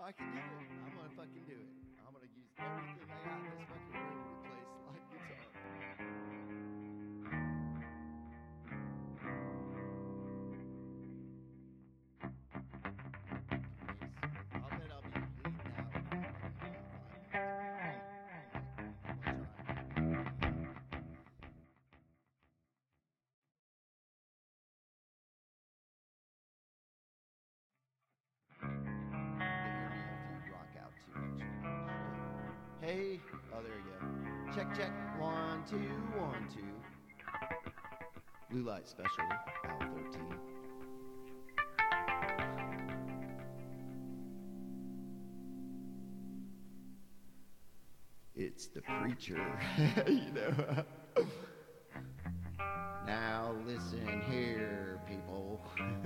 I can do it. I'm gonna fucking do it. I'm gonna use everything I got in this fucking room to play slide guitar. I'll bet I'll be bleeding out in fucking 5 minutes. I'm gonna try. If you rock out too much. Hey, oh there you go. Check, check. 1, 2, 1, 2. Blue light special, Al 13. It's the preacher, you know. Now listen here, people.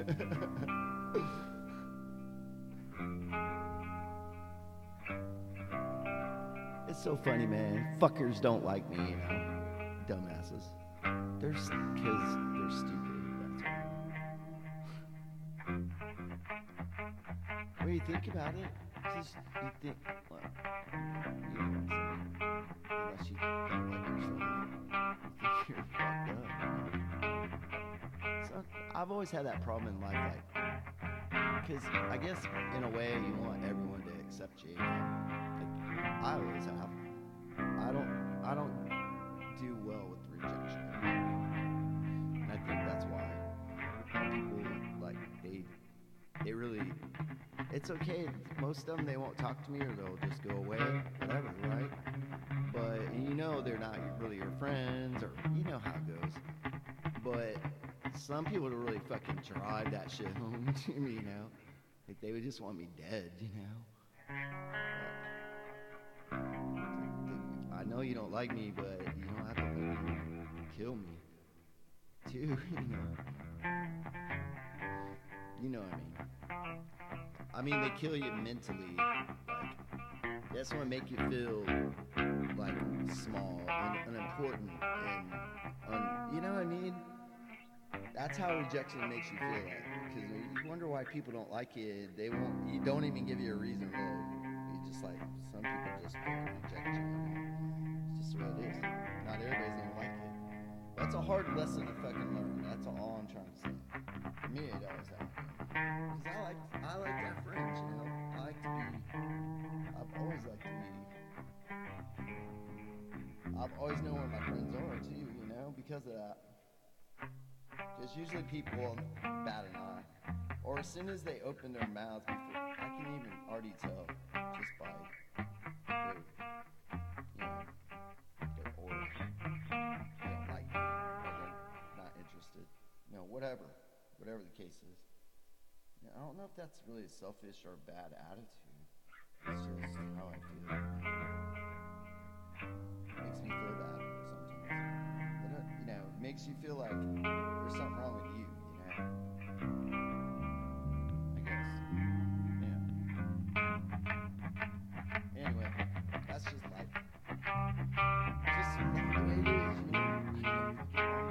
It's so funny, man. Fuckers don't like me, you know. Dumbasses. Because they're stupid, that's all. When you think about it, just you think, well, you know what I'm saying. Unless you don't like yourself, you think you're fucked up. So I've always had that problem in life, like, because I guess in a way you want everyone to accept you. I always have. I don't do well with rejection. And I think that's why people like they really it's okay. Most of them they won't talk to me or they'll just go away, whatever, right? But you know they're not really your friends or you know how it goes. But some people really fucking drive that shit home to me, you know? Like they would just want me dead, you know? I know you don't like me, but you don't have to fucking kill me. Too, you know. You know what I mean. I mean, they kill you mentally. Like, that's what make you feel like small and unimportant and you know what I mean? That's how rejection makes you feel like. Because you wonder why people don't like you. You don't even give you a reason really. You just like, some people just fucking reject you. It's just the way it is. Not everybody's gonna like it. That's a hard lesson to fucking learn. That's all I'm trying to say. For me, it always has been. Because I like to have friends, you know? I've always liked to be. I've always known where my friends are, too, you know? Because of that. Because usually people bat an eye. Or as soon as they open their mouths, before, I can even already tell just by their, you know, their aura. They don't like me, or they're not interested. You know, whatever the case is. You know, I don't know if that's really a selfish or a bad attitude. It's just how I feel. It makes me feel bad sometimes. But, you know, it makes you feel like there's something wrong with you, you know? I guess. Yeah. Anyway, that's just life. Just the way it is, you know?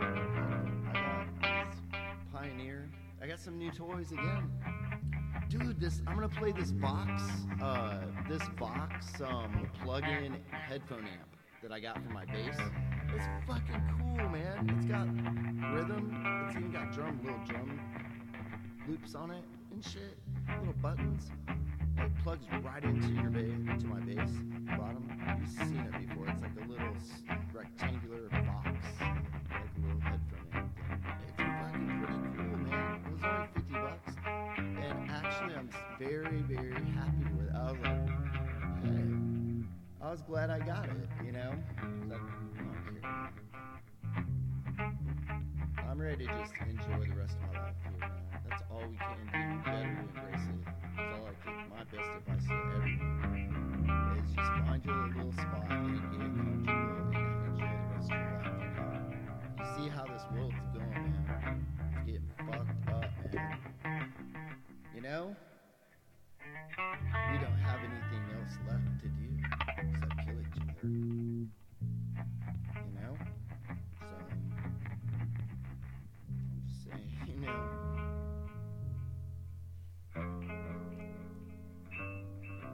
I got Pioneer. I got some new toys again. Dude, I'm gonna play this Vox plug-in headphone amp that I got from my bass. It's fucking cool, man. It's got rhythm. It's even got little drum loops on it and shit. Little buttons. It plugs right into my bass bottom. You've seen it before. It's like a little rectangular box, like a little headphone amp thing. It's fucking pretty cool, man. It was only $50, and actually, I'm very, very happy with it. I was like, hey, I was glad I got it, you know? I'm ready to just enjoy the rest of my life here, man. That's all we can do. We better embrace it. That's all I think. My best advice to everyone is just find your little spot and get comfortable and enjoy the rest of your life. You see how this world's going, man. It's getting fucked up, man. You know? We don't have anything else left to do except kill each other. You know? So, I'm just saying, you know.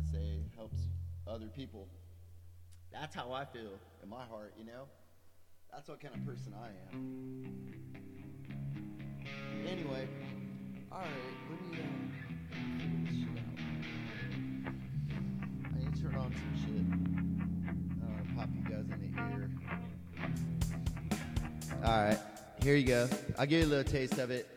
say helps other people. That's how I feel in my heart, you know? That's what kind of person I am. Anyway, alright, let me figure this shit out. I need to turn on some shit. Pop you guys in the ear. Alright, here you go. I'll give you a little taste of it.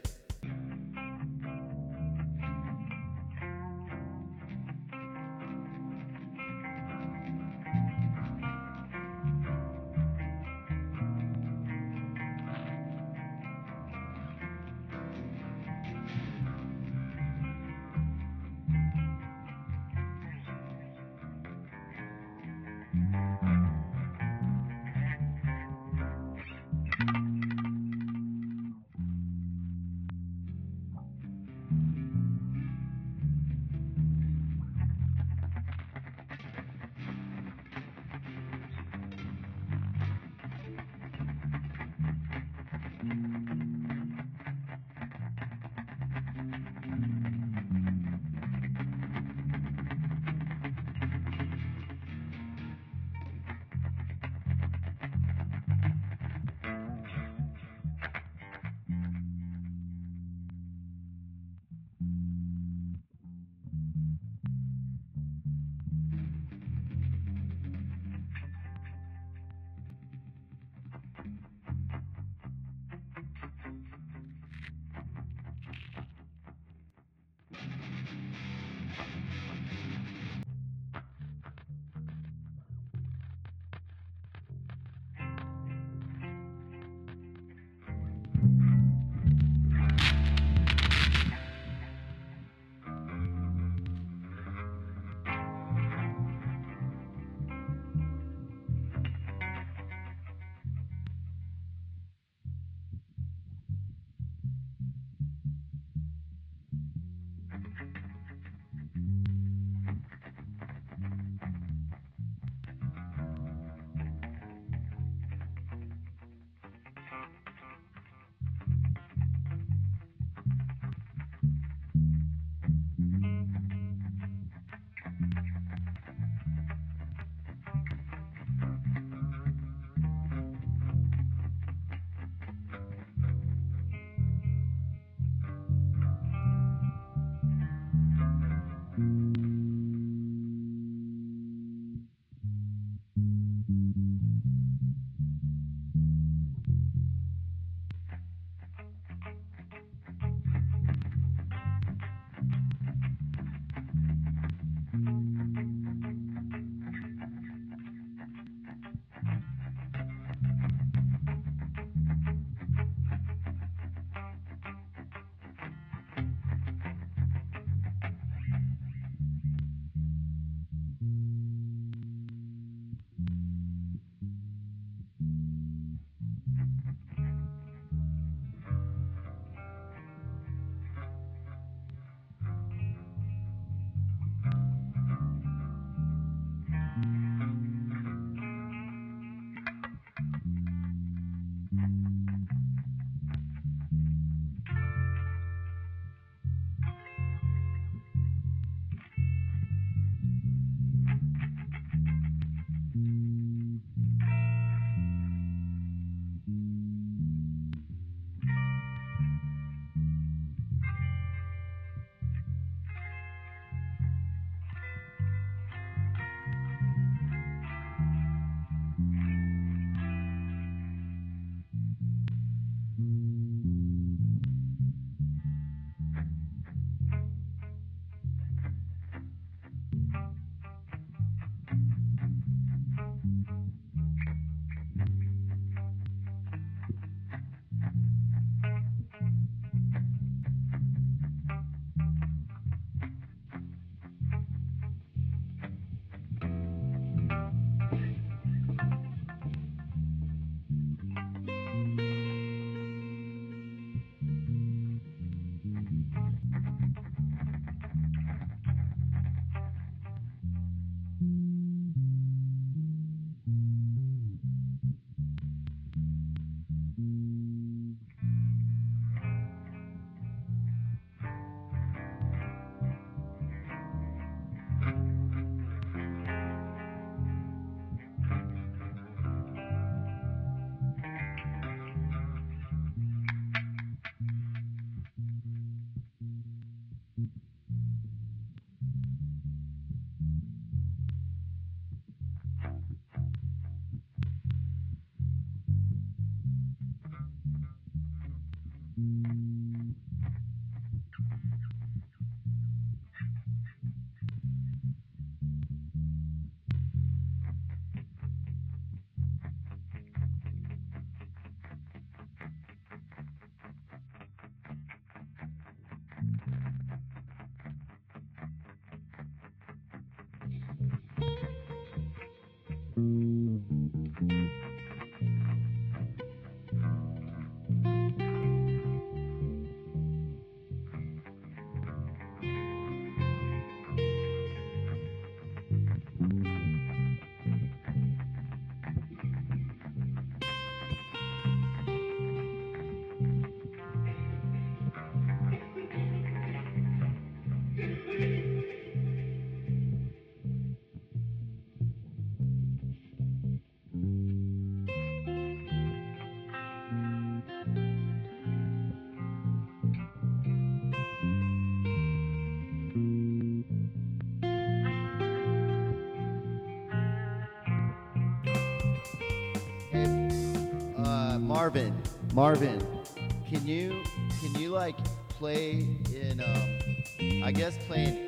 Hey, Marvin, Marvin, can you like play in I guess playing.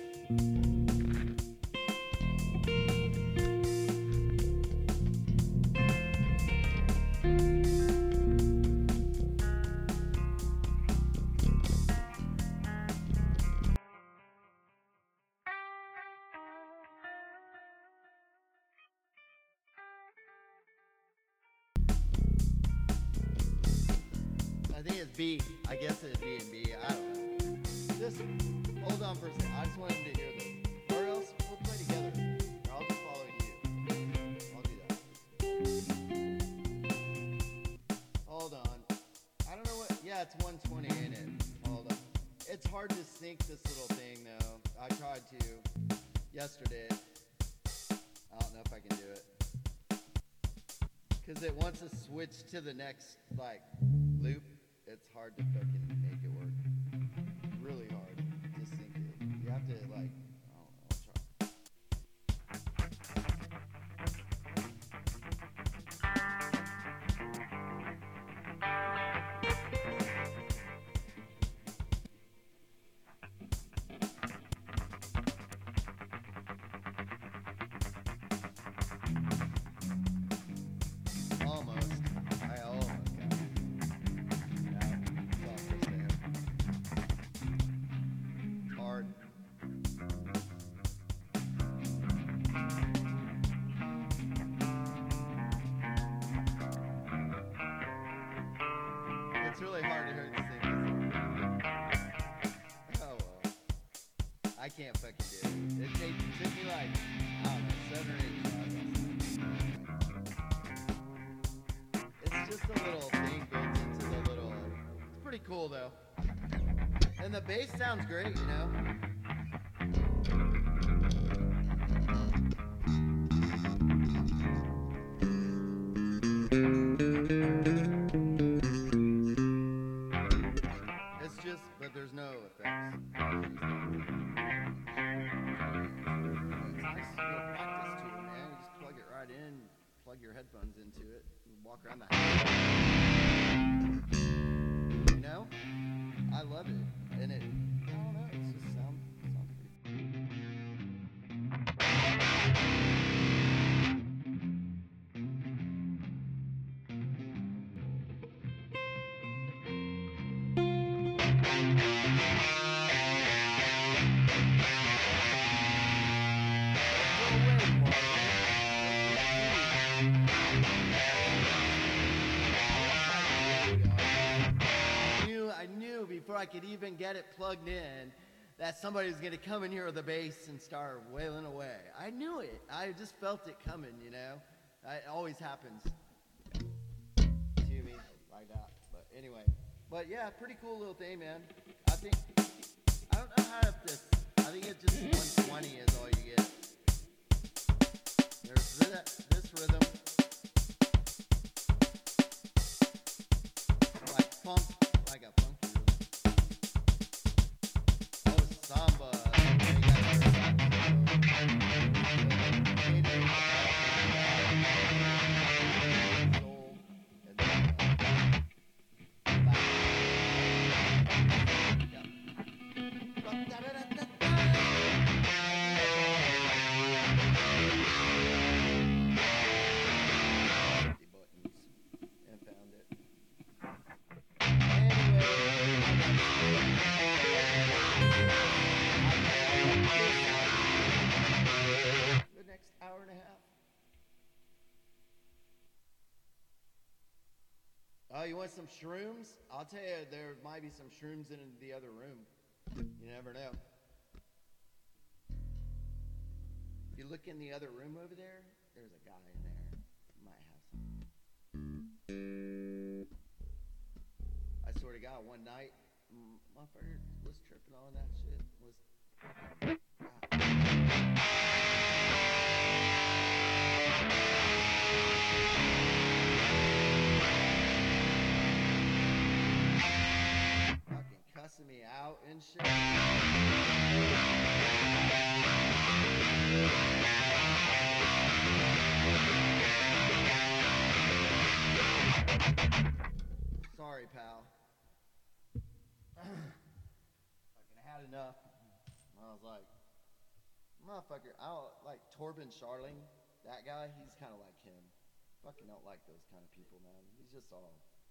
I think it's B. I guess it's B and B. I don't know. Just hold on for a second. I just want him to hear this. Or else we'll play together. Or I'll just follow you. I'll do that. Hold on. I don't know what. Yeah, it's 120, ain't it? Hold on. It's hard to sync this little thing though. I tried to yesterday. I don't know if I can do it. Because it wants to switch to the next, like, loop. It's hard to fucking make it work. Really hard to sync it. You have to, like, I don't know, I'll try. Almost. I almost got it. Yeah, it's almost there. Hard. It's really hard to hear the sing. Oh well. I can't fucking do it. It took me like, I don't know, 7 or 8 tries. It's just a little thing built into the little. It's pretty cool though. And the bass sounds great, you know? It's just, but there's no effects. It's nice to go practice to it, man. You just plug it right in, plug your headphones into it, and walk around the house. You know? I love it. And it, I don't know, it just sounds pretty cool. I knew before I could even get it plugged in that somebody was going to come in here with a bass and start wailing away. I knew it. I just felt it coming, you know? It always happens to me like that. But anyway. But yeah, pretty cool little thing, man. I don't know how to this. I think it's just 120 is all you get. There's this rhythm. Like funk, like a funky rhythm. Oh, samba. Soul. And then, Oh, you want some shrooms? I'll tell you, there might be some shrooms in the other room. You never know. If you look in the other room over there, there's a guy in there. Might have some. I swear to God, one night, motherfucker was tripping on that shit. Fucking cussing me out and shit. Sorry, pal. Fucking had enough. I was like, motherfucker, I don't like Torben Scharling. That guy, he's kind of like him. Fucking don't like those kind of people, man. He's just all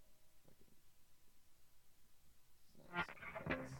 fucking snakes.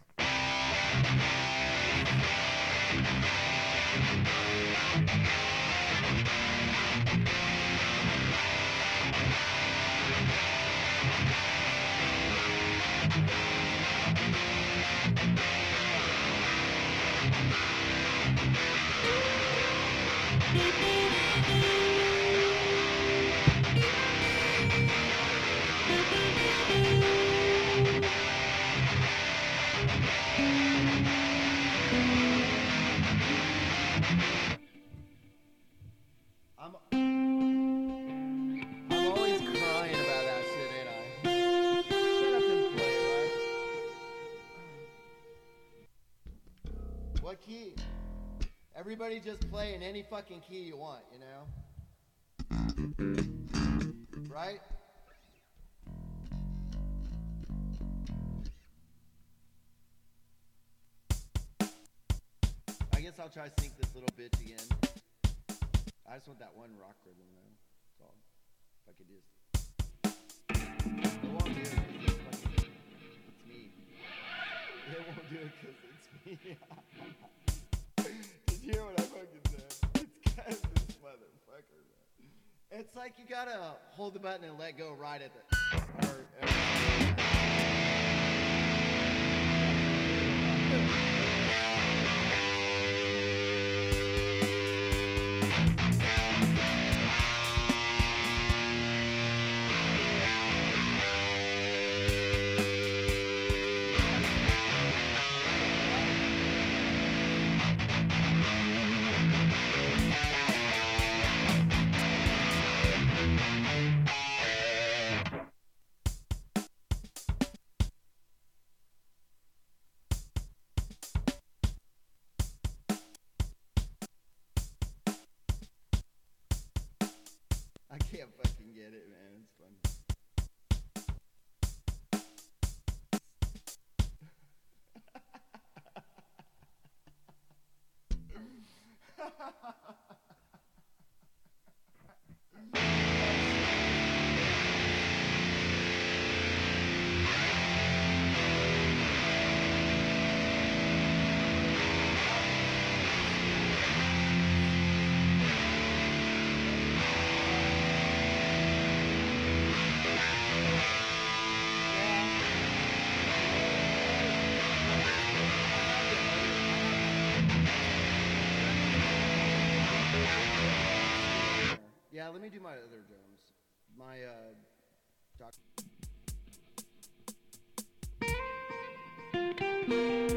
I'm always crying about that shit, ain't I? Shut up and play, right? What key? Everybody just play in any fucking key you want, you know? Right? I guess I'll try to sync this little bitch again. I just want that one rock rhythm, man. That's all. If I could just. It won't do it because it's me. It won't do it because it's me. Did you hear what I fucking said? It's because this motherfucker, man. It's like you gotta hold the button and let go right at the. I can't fucking get it, man. It's fun. Yeah, let me do my other drums. My, doc.